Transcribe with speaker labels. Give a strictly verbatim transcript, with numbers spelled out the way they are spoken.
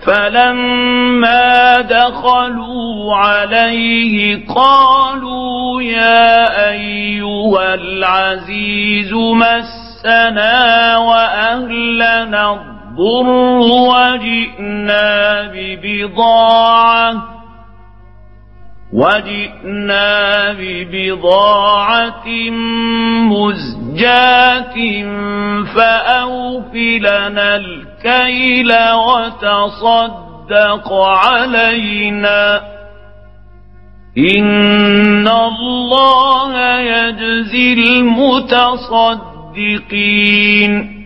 Speaker 1: فلما دخلوا عليه قالوا يا أيها العزيز مسنا وأهلنا الضر وجئنا ببضاعة وجئنا ببضاعة مزجاة فأوف لنا الكيل وتصدق علينا إن الله يجزي المتصدقين